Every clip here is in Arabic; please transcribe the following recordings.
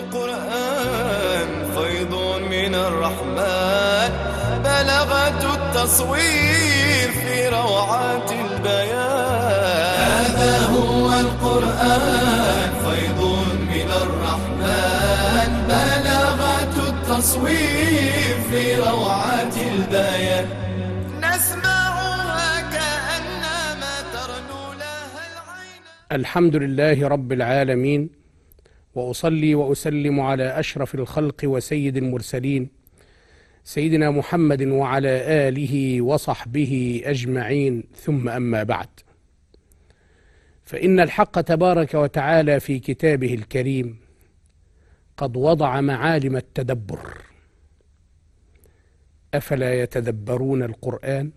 القرآن فيض من الرحمن، بلغة التصوير في روعات البيان. هذا هو القرآن فيض من الرحمن، بلغة التصوير في روعات البيان. نسمعها كأنما ترنو لها العين. الحمد لله رب العالمين، وأصلي وأسلم على أشرف الخلق وسيد المرسلين سيدنا محمد وعلى آله وصحبه أجمعين، ثم أما بعد، فإن الحق تبارك وتعالى في كتابه الكريم قد وضع معالم التدبر. أفلا يتدبرون القرآن؟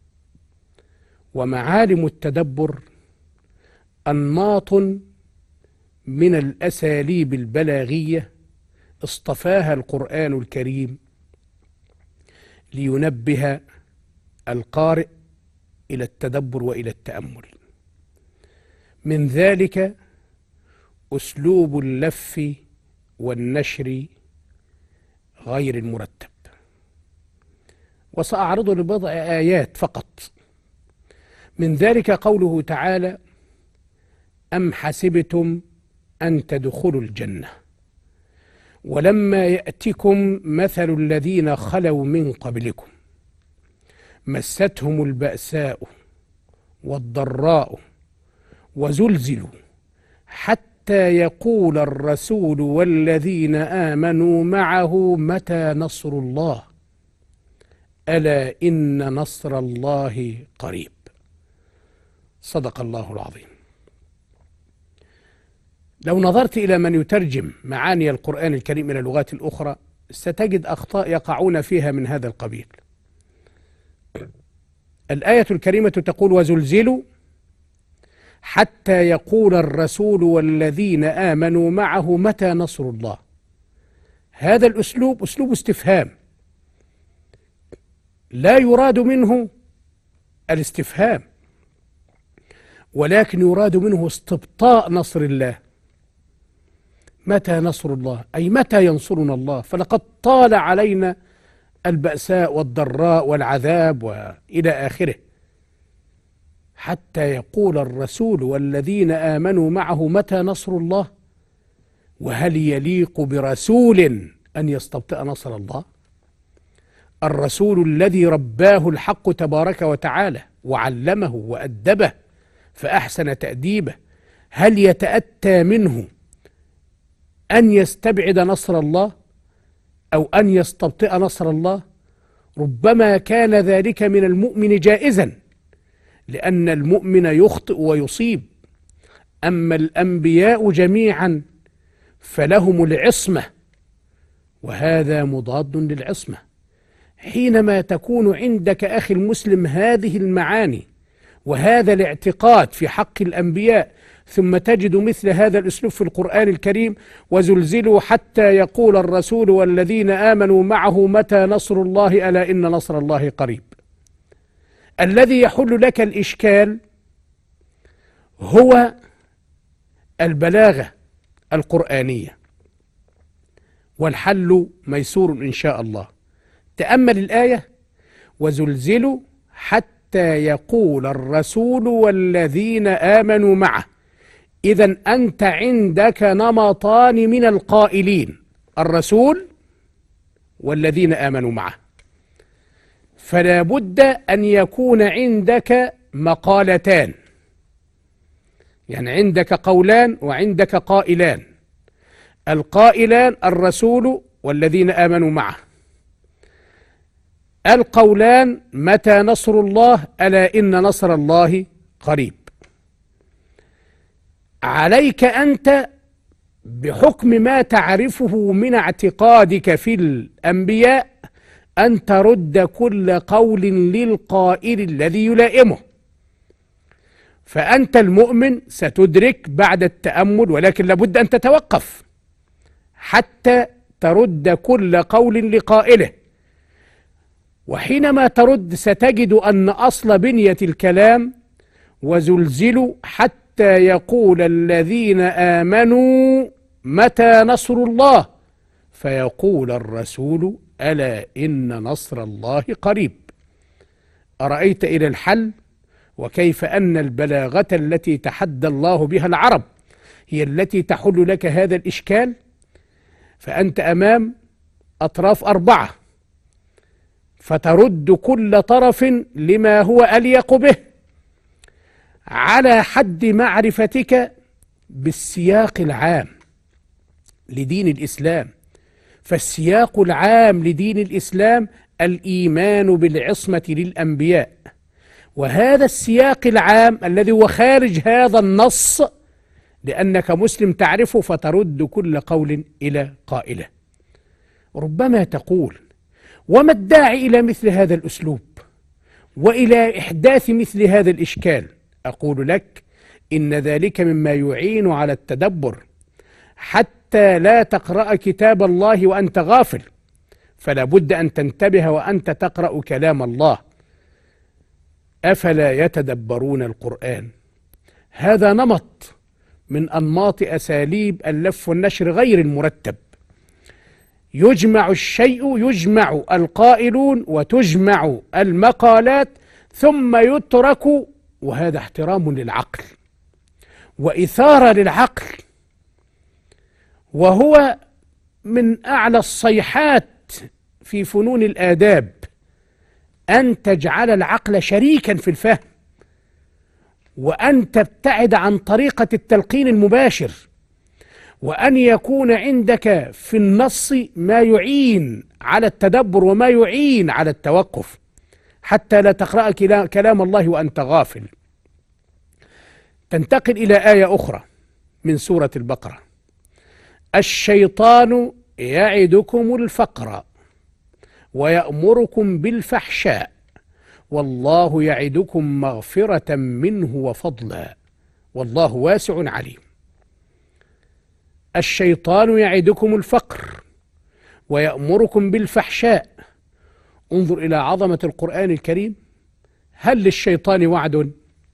ومعالم التدبر أنماط من الأساليب البلاغية اصطفاها القرآن الكريم لينبه القارئ إلى التدبر وإلى التأمل. من ذلك أسلوب اللف والنشر غير المرتب، وسأعرض لبضع آيات فقط. من ذلك قوله تعالى: أم حسبتم أن تدخلوا الجنة ولما يأتكم مثل الذين خلوا من قبلكم مستهم البأساء والضراء وزلزلوا حتى يقول الرسول والذين آمنوا معه متى نصر الله ألا إن نصر الله قريب. صدق الله العظيم. لو نظرت إلى من يترجم معاني القرآن الكريم إلى اللغات الأخرى ستجد أخطاء يقعون فيها من هذا القبيل. الآية الكريمة تقول: وزلزلوا حتى يقول الرسول والذين آمنوا معه متى نصر الله. هذا الأسلوب أسلوب استفهام، لا يراد منه الاستفهام، ولكن يراد منه استبطاء نصر الله. متى نصر الله؟ أي متى ينصرنا الله؟ فلقد طال علينا البأساء والضراء والعذاب وإلى آخره. حتى يقول الرسول والذين آمنوا معه متى نصر الله. وهل يليق برسول أن يستبطئ نصر الله؟ الرسول الذي رباه الحق تبارك وتعالى وعلمه وأدبه فأحسن تأديبه، هل يتأتى منه أن يستبعد نصر الله أو أن يستبطئ نصر الله؟ ربما كان ذلك من المؤمن جائزا، لأن المؤمن يخطئ ويصيب. أما الأنبياء جميعا فلهم العصمة، وهذا مضاد للعصمة. حينما تكون عندك أخي المسلم هذه المعاني وهذا الاعتقاد في حق الأنبياء، ثم تجد مثل هذا الأسلوب في القرآن الكريم: وزلزلوا حتى يقول الرسول والذين آمنوا معه متى نصر الله ألا إن نصر الله قريب. الذي يحل لك الإشكال هو البلاغة القرآنية، والحل ميسور إن شاء الله. تأمل الآية: وزلزلوا حتى يقول الرسول والذين آمنوا معه. إذن أنت عندك نمطان من القائلين: الرسول والذين آمنوا معه. فلا بد أن يكون عندك مقالتان، يعني عندك قولان وعندك قائلان. القائلان الرسول والذين آمنوا معه، القولان متى نصر الله ألا إن نصر الله قريب. عليك أنت بحكم ما تعرفه من اعتقادك في الأنبياء أن ترد كل قول للقائل الذي يلائمه. فأنت المؤمن ستدرك بعد التأمل، ولكن لابد أن تتوقف حتى ترد كل قول لقائله. وحينما ترد ستجد أن أصل بنية الكلام: وزلزلوا حتى يقول الذين آمنوا متى نصر الله؟ فيقول الرسول ألا إن نصر الله قريب. أرأيت إلى الحل؟ وكيف أن البلاغة التي تحدى الله بها العرب هي التي تحل لك هذا الإشكال؟ فأنت أمام أطراف 4، فترد كل طرف لما هو أليق به على حد معرفتك بالسياق العام لدين الإسلام. فالسياق العام لدين الإسلام الإيمان بالعصمة للأنبياء، وهذا السياق العام الذي هو خارج هذا النص لأنك مسلم تعرفه، فترد كل قول إلى قائله. ربما تقول: وما الداعي إلى مثل هذا الأسلوب وإلى إحداث مثل هذا الإشكال؟ أقول لك: إن ذلك مما يعين على التدبر، حتى لا تقرأ كتاب الله وأنت غافل، فلا بد أن تنتبه وأنت تقرأ كلام الله. أفلا يتدبرون القرآن؟ هذا نمط من أنماط أساليب اللف والنشر غير المرتب. يجمع الشيء، يجمع القائلون وتجمع المقالات ثم يترك، وهذا احترام للعقل وإثارة للعقل، وهو من أعلى الصيحات في فنون الآداب أن تجعل العقل شريكا في الفهم، وأن تبتعد عن طريقة التلقين المباشر، وأن يكون عندك في النص ما يعين على التدبر وما يعين على التوقف، حتى لا تقرأ كلام الله وأنت غافل. تنتقل إلى آية أخرى من سورة البقرة: الشيطان يعدكم الفقر ويأمركم بالفحشاء والله يعدكم مغفرة منه وفضلا والله واسع عليم. الشيطان يعدكم الفقر ويأمركم بالفحشاء. انظر إلى عظمة القرآن الكريم. هل للشيطان وعد؟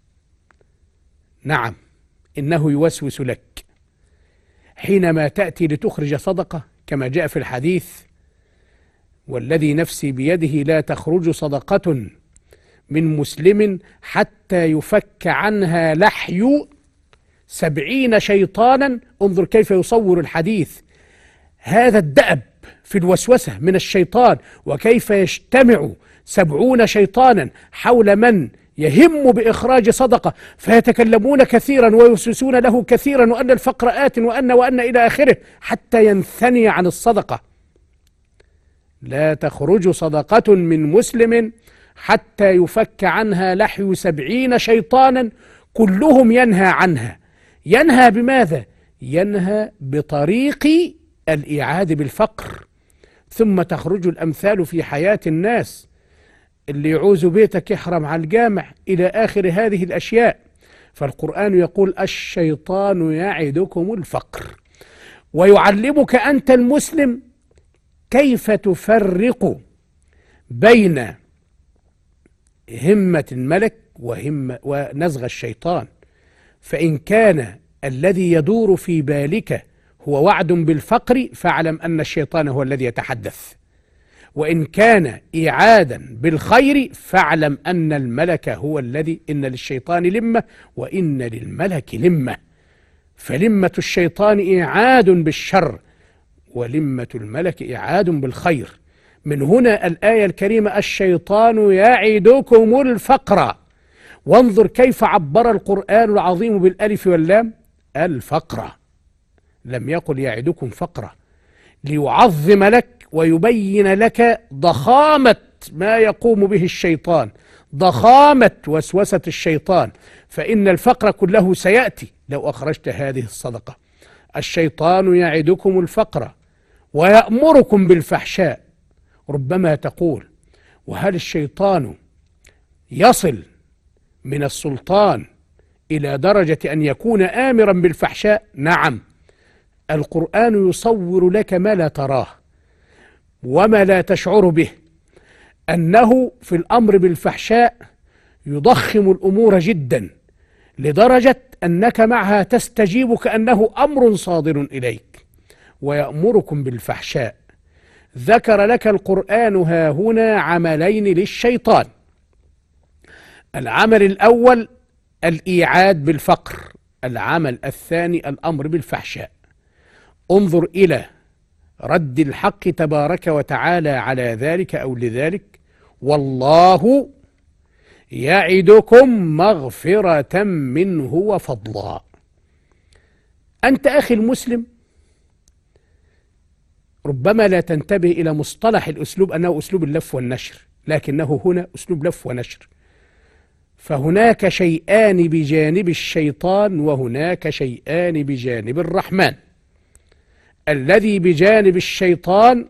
نعم، إنه يوسوس لك حينما تأتي لتخرج صدقة، كما جاء في الحديث: والذي نفسي بيده لا تخرج صدقة من مسلم حتى يفك عنها لحي 70 شيطانا. انظر كيف يصور الحديث هذا الدأب في الوسوسة من الشيطان، وكيف يجتمع 70 شيطانا حول من يهم بإخراج صدقة، فيتكلمون كثيرا ويوسوسون له كثيرا، وأن الفقر آت وأن إلى آخره، حتى ينثني عن الصدقة. لا تخرج صدقة من مسلم حتى يفك عنها لحي 70 شيطانا كلهم ينهى عنها. ينهى بماذا؟ ينهى بطريق الإعادة بالفقر. ثم تخرج الأمثال في حياة الناس: اللي يعوز بيتك يحرم على الجامع، إلى آخر هذه الأشياء. فالقرآن يقول: الشيطان يعدكم الفقر، ويعلمك أنت المسلم كيف تفرق بين همة الملك ونزغ الشيطان. فإن كان الذي يدور في بالك هو وعد بالفقر، فاعلم أن الشيطان هو الذي يتحدث، وإن كان إعادا بالخير فاعلم أن الملك هو الذي. إن للشيطان لمة وإن للملك لمة، فلمة الشيطان إعاد بالشر ولمة الملك إعاد بالخير. من هنا الآية الكريمة: الشيطان يعدكم الفقر. وانظر كيف عبر القرآن العظيم بالألف واللام: الفقر، لم يقل يعدكم فقرا، ليعظم لك ويبين لك ضخامة ما يقوم به الشيطان، ضخامة وسوسة الشيطان. فإن الفقر كله سيأتي لو أخرجت هذه الصدقة. الشيطان يعدكم الفقر ويأمركم بالفحشاء. ربما تقول: وهل الشيطان يصل من السلطان إلى درجة أن يكون آمرا بالفحشاء؟ نعم، القرآن يصور لك ما لا تراه وما لا تشعر به، أنه في الأمر بالفحشاء يضخم الأمور جدا لدرجة أنك معها تستجيب كأنه أمر صادر إليك. ويأمركم بالفحشاء. ذكر لك القرآن هاهنا عملين للشيطان. العمل الأول الإيعاد بالفقر، العمل الثاني الأمر بالفحشاء. انظر إلى رد الحق تبارك وتعالى على ذلك أو لذلك: والله يعدكم مغفرة منه وفضلا. أنت أخي المسلم ربما لا تنتبه إلى مصطلح الأسلوب أنه أسلوب اللف والنشر، لكنه هنا أسلوب لف ونشر. فهناك شيئان بجانب الشيطان وهناك شيئان بجانب الرحمن. الذي بجانب الشيطان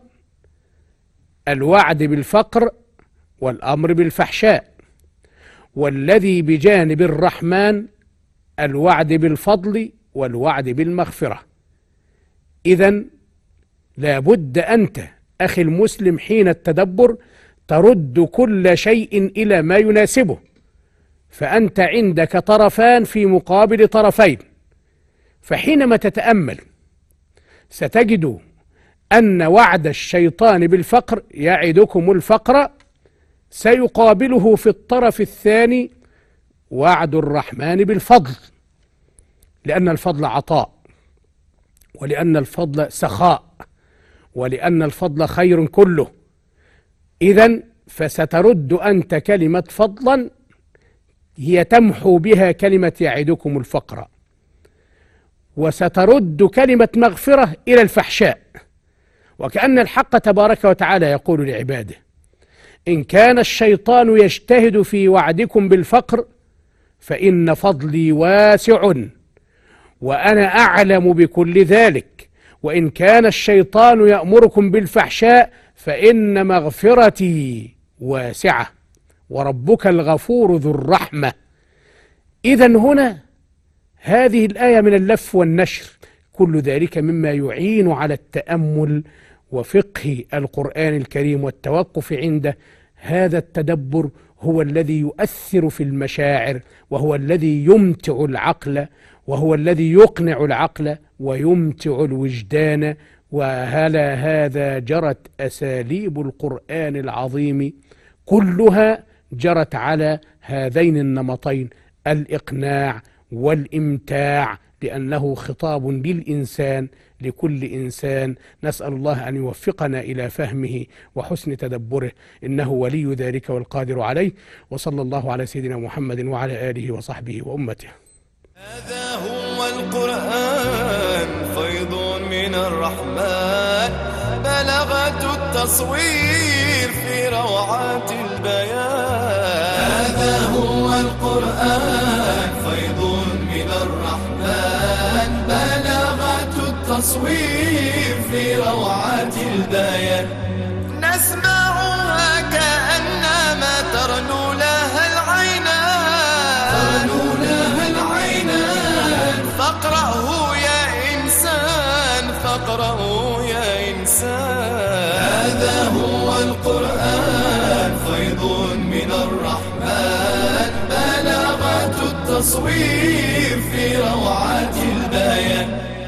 الوعد بالفقر والأمر بالفحشاء، والذي بجانب الرحمن الوعد بالفضل والوعد بالمغفرة. إذن لابد أنت أخي المسلم حين التدبر ترد كل شيء إلى ما يناسبه، فأنت عندك طرفان في مقابل طرفين. فحينما تتأمل ستجد أن وعد الشيطان بالفقر يعدكم الفقر سيقابله في الطرف الثاني وعد الرحمن بالفضل، لأن الفضل عطاء، ولأن الفضل سخاء، ولأن الفضل خير كله. إذن فسترد أنت كلمة فضلا هي تمحو بها كلمة يعدكم الفقر، وسترد كلمة مغفرة إلى الفحشاء. وكأن الحق تبارك وتعالى يقول لعباده: إن كان الشيطان يجتهد في وعدكم بالفقر فإن فضلي واسع وأنا أعلم بكل ذلك، وإن كان الشيطان يأمركم بالفحشاء فإن مغفرتي واسعة وربك الغفور ذو الرحمة. إذن هنا هذه الآية من اللف والنشر، كل ذلك مما يعين على التأمل وفقه القرآن الكريم والتوقف عنده. هذا التدبر هو الذي يؤثر في المشاعر، وهو الذي يمتع العقل، وهو الذي يقنع العقل ويمتع الوجدان. وعلى هذا جرت أساليب القرآن العظيم كلها، جرت على هذين النمطين: الإقناع والإمتاع، لأنه خطاب للإنسان، لكل إنسان. نسأل الله أن يوفقنا إلى فهمه وحسن تدبره، إنه ولي ذلك والقادر عليه. وصلى الله على سيدنا محمد وعلى آله وصحبه وأمته. هذا هو القرآن فيض من الرحمن، بلغة التصوير في روعات البيان. هذا هو القرآن فيض من الرحمن، بلغة التصوير في روعات البيان. نسمعها كأنما ترنو لها العينان، فاقرأه يا إنسان، فاقرأه يا إنسان. هذا هو القرآن فيض من الرحمن، بلغة التصوير في روعات البيان.